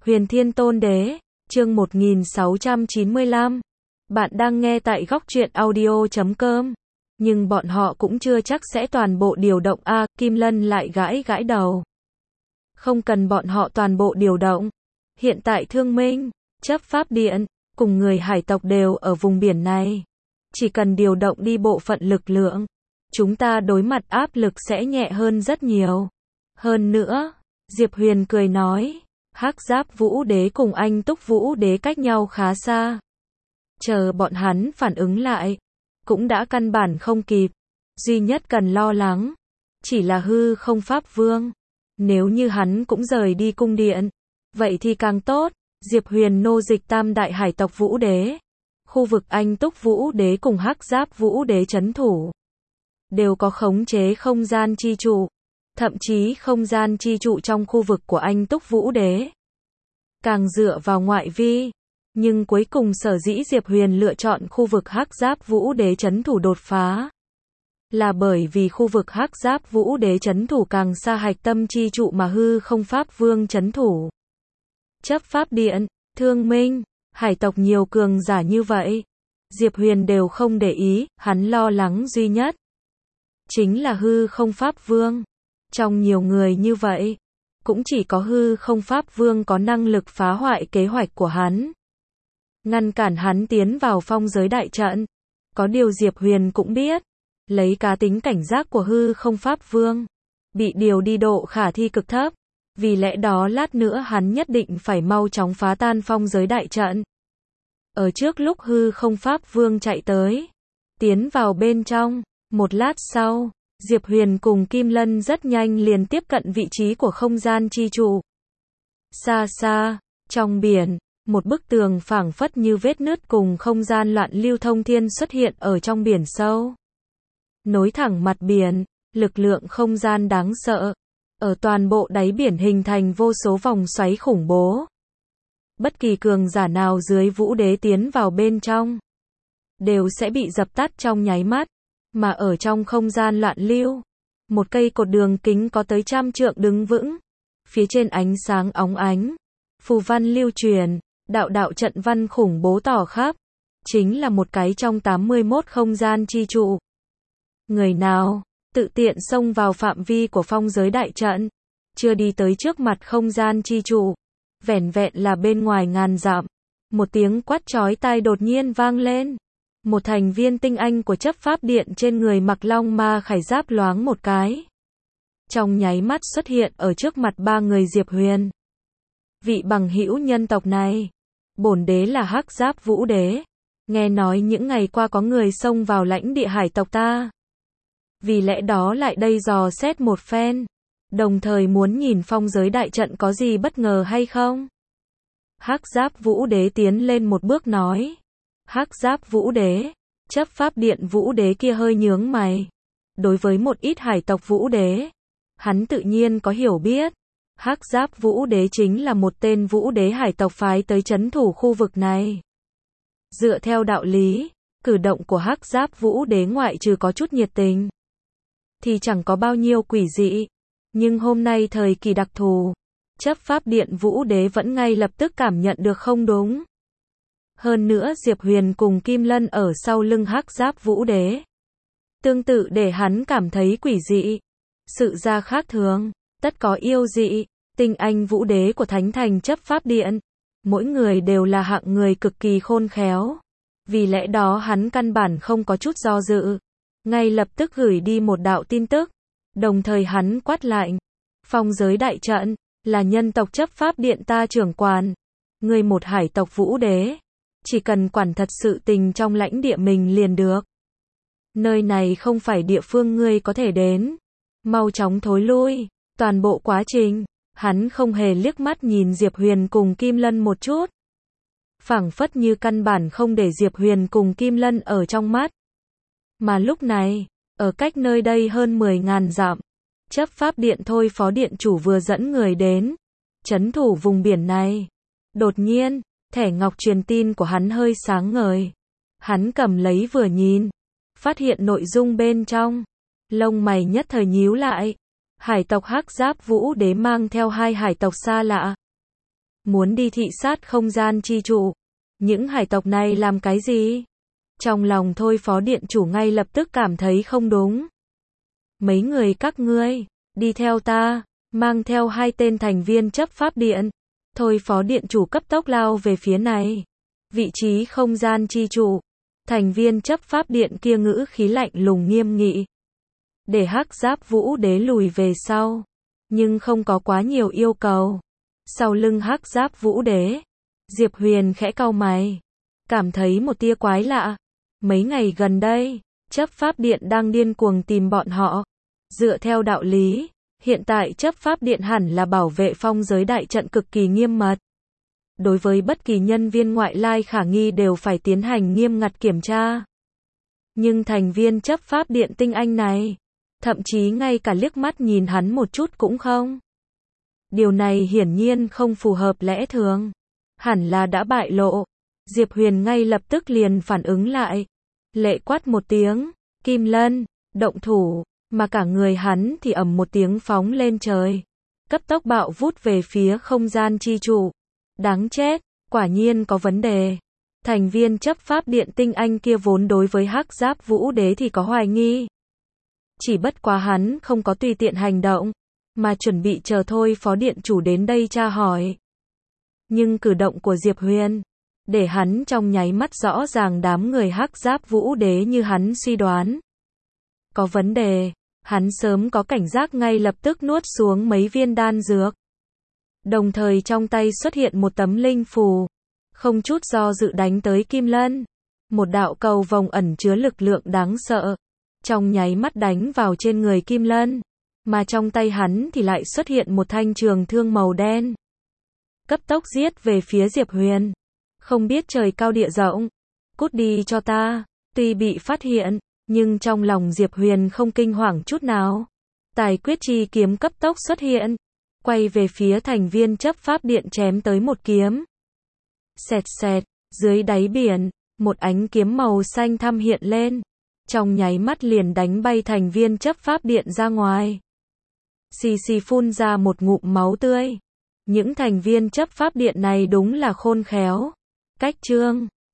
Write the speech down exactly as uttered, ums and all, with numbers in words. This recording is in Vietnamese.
Huyền Thiên Tôn Đế, chương một nghìn sáu trăm chín mươi lăm. Bạn đang nghe tại góc truyện audio chấm com. Nhưng bọn họ cũng chưa chắc sẽ toàn bộ điều động a, Kim Lân lại gãi gãi đầu. Không cần bọn họ toàn bộ điều động. Hiện tại Thương Minh, chấp pháp điện, cùng người hải tộc đều ở vùng biển này. Chỉ cần điều động đi bộ phận lực lượng, chúng ta đối mặt áp lực sẽ nhẹ hơn rất nhiều. Hơn nữa, Diệp Huyền cười nói, Hắc Giáp Vũ Đế cùng Anh Túc Vũ Đế cách nhau khá xa. Chờ bọn hắn phản ứng lại, cũng đã căn bản không kịp. Duy nhất cần lo lắng, chỉ là hư không Pháp Vương. Nếu như hắn cũng rời đi cung điện, vậy thì càng tốt. Diệp Huyền nô dịch tam đại hải tộc Vũ Đế. Khu vực Anh Túc Vũ Đế cùng Hắc Giáp Vũ Đế trấn thủ, đều có khống chế không gian chi trụ. Thậm chí không gian chi trụ trong khu vực của Anh Túc Vũ Đế càng dựa vào ngoại vi. Nhưng cuối cùng sở dĩ Diệp Huyền lựa chọn khu vực Hắc Giáp Vũ Đế trấn thủ đột phá, là bởi vì khu vực Hắc Giáp Vũ Đế trấn thủ càng xa hạch tâm chi trụ mà hư không Pháp Vương trấn thủ. Chấp pháp điện, Thương Minh, hải tộc nhiều cường giả như vậy, Diệp Huyền đều không để ý. Hắn lo lắng duy nhất chính là hư không Pháp Vương. Trong nhiều người như vậy, cũng chỉ có hư không Pháp Vương có năng lực phá hoại kế hoạch của hắn, ngăn cản hắn tiến vào phong giới đại trận. Có điều Diệp Huyền cũng biết, lấy cá tính cảnh giác của hư không Pháp Vương, bị điều đi độ khả thi cực thấp. Vì lẽ đó lát nữa hắn nhất định phải mau chóng phá tan phong giới đại trận. Ở trước lúc hư không Pháp Vương chạy tới, tiến vào bên trong, một lát sau, Diệp Huyền cùng Kim Lân rất nhanh liền tiếp cận vị trí của không gian chi trụ. Xa xa, trong biển, một bức tường phảng phất như vết nứt cùng không gian loạn lưu thông thiên xuất hiện ở trong biển sâu. Nối thẳng mặt biển, lực lượng không gian đáng sợ, ở toàn bộ đáy biển hình thành vô số vòng xoáy khủng bố. Bất kỳ cường giả nào dưới Vũ Đế tiến vào bên trong, đều sẽ bị dập tắt trong nháy mắt. Mà ở trong không gian loạn lưu, một cây cột đường kính có tới trăm trượng đứng vững. Phía trên ánh sáng óng ánh, phù văn lưu truyền, đạo đạo trận văn khủng bố tỏ khắp. Chính là một cái trong tám mươi mốt không gian chi trụ. Người nào tự tiện xông vào phạm vi của phong giới đại trận, chưa đi tới trước mặt không gian chi trụ, vẻn vẹn là bên ngoài ngàn dặm, một tiếng quát chói tai đột nhiên vang lên. Một thành viên tinh anh của chấp pháp điện trên người mặc long ma khải giáp loáng một cái, trong nháy mắt xuất hiện ở trước mặt ba người Diệp Huyền. Vị bằng hữu nhân tộc này, bổn đế là Hắc Giáp Vũ Đế. Nghe nói những ngày qua có người xông vào lãnh địa hải tộc ta, vì lẽ đó lại đây dò xét một phen, đồng thời muốn nhìn phong giới đại trận có gì bất ngờ hay không. Hắc Giáp Vũ Đế tiến lên một bước nói. Hắc Giáp Vũ Đế, chấp pháp điện Vũ Đế kia hơi nhướng mày. Đối với một ít hải tộc Vũ Đế, hắn tự nhiên có hiểu biết. Hắc Giáp Vũ Đế chính là một tên Vũ Đế hải tộc phái tới trấn thủ khu vực này. Dựa theo đạo lý, cử động của Hắc Giáp Vũ Đế ngoại trừ có chút nhiệt tình, thì chẳng có bao nhiêu quỷ dị. Nhưng hôm nay thời kỳ đặc thù, chấp pháp điện Vũ Đế vẫn ngay lập tức cảm nhận được không đúng. Hơn nữa Diệp Huyền cùng Kim Lân ở sau lưng Hắc Giáp Vũ Đế, tương tự để hắn cảm thấy quỷ dị. Sự ra khác thường, tất có yêu dị. Tinh anh Vũ Đế của Thánh Thành chấp pháp điện, mỗi người đều là hạng người cực kỳ khôn khéo. Vì lẽ đó hắn căn bản không có chút do dự, ngay lập tức gửi đi một đạo tin tức. Đồng thời hắn quát lạnh, phong giới đại trận là nhân tộc chấp pháp điện ta trưởng quản. Người một hải tộc Vũ Đế, chỉ cần quản thật sự tình trong lãnh địa mình liền được. Nơi này không phải địa phương ngươi có thể đến. Mau chóng thối lui. Toàn bộ quá trình, hắn không hề liếc mắt nhìn Diệp Huyền cùng Kim Lân một chút. Phảng phất như căn bản không để Diệp Huyền cùng Kim Lân ở trong mắt. Mà lúc này, ở cách nơi đây hơn mười ngàn dặm, chấp pháp điện thôi phó điện chủ vừa dẫn người đến, trấn thủ vùng biển này. Đột nhiên, thẻ ngọc truyền tin của hắn hơi sáng ngời. Hắn cầm lấy vừa nhìn, phát hiện nội dung bên trong. Lông mày nhất thời nhíu lại. Hải tộc Hắc Giáp Vũ Đế mang theo hai hải tộc xa lạ. muốn đi thị sát không gian chi trụ. Những hải tộc này làm cái gì? Trong lòng Thôi Phó Điện Chủ ngay lập tức cảm thấy không đúng. Mấy người các ngươi, đi theo ta, mang theo hai tên thành viên chấp pháp điện. Thôi Phó Điện Chủ cấp tốc lao về phía này. Vị trí không gian chi trụ. Thành viên chấp pháp điện kia ngữ khí lạnh lùng nghiêm nghị. Để Hắc Giáp Vũ Đế lùi về sau. Nhưng không có quá nhiều yêu cầu. Sau lưng Hắc Giáp Vũ Đế, Diệp Huyền khẽ cau mày. Cảm thấy một tia quái lạ. Mấy ngày gần đây, chấp pháp điện đang điên cuồng tìm bọn họ. Dựa theo đạo lý, hiện tại chấp pháp điện hẳn là bảo vệ phong giới đại trận cực kỳ nghiêm mật. Đối với bất kỳ nhân viên ngoại lai khả nghi đều phải tiến hành nghiêm ngặt kiểm tra. Nhưng thành viên chấp pháp điện tinh anh này, thậm chí ngay cả liếc mắt nhìn hắn một chút cũng không. Điều này hiển nhiên không phù hợp lẽ thường. Hẳn là đã bại lộ. Diệp Huyền ngay lập tức liền phản ứng lại. Lệ quát một tiếng, Kim Lân, động thủ, mà cả người hắn thì ầm một tiếng phóng lên trời. Cấp tốc bạo vút về phía không gian chi trụ. Đáng chết, quả nhiên có vấn đề. Thành viên chấp pháp điện tinh anh kia vốn đối với Hắc Giáp Vũ Đế thì có hoài nghi. Chỉ bất quá hắn không có tùy tiện hành động, mà chuẩn bị chờ Thôi Phó Điện Chủ đến đây tra hỏi. Nhưng cử động của Diệp Huyền, để hắn trong nháy mắt rõ ràng đám người Hắc Giáp Vũ Đế như hắn suy đoán. Có vấn đề, hắn sớm có cảnh giác ngay lập tức nuốt xuống mấy viên đan dược. Đồng thời trong tay xuất hiện một tấm linh phù, không chút do dự đánh tới Kim Lân. Một đạo cầu vồng ẩn chứa lực lượng đáng sợ, trong nháy mắt đánh vào trên người Kim Lân, mà trong tay hắn thì lại xuất hiện một thanh trường thương màu đen. Cấp tốc giết về phía Diệp Huyền. Không biết trời cao địa rộng, cút đi cho ta. Tuy bị phát hiện, nhưng trong lòng Diệp Huyền không kinh hoàng chút nào. Tài quyết chi kiếm cấp tốc xuất hiện, quay về phía thành viên chấp pháp điện chém tới một kiếm. Xẹt xẹt, dưới đáy biển, một ánh kiếm màu xanh thăm hiện lên, trong nháy mắt liền đánh bay thành viên chấp pháp điện ra ngoài. Xì xì phun ra một ngụm máu tươi. Những thành viên chấp pháp điện này đúng là khôn khéo. Cách chương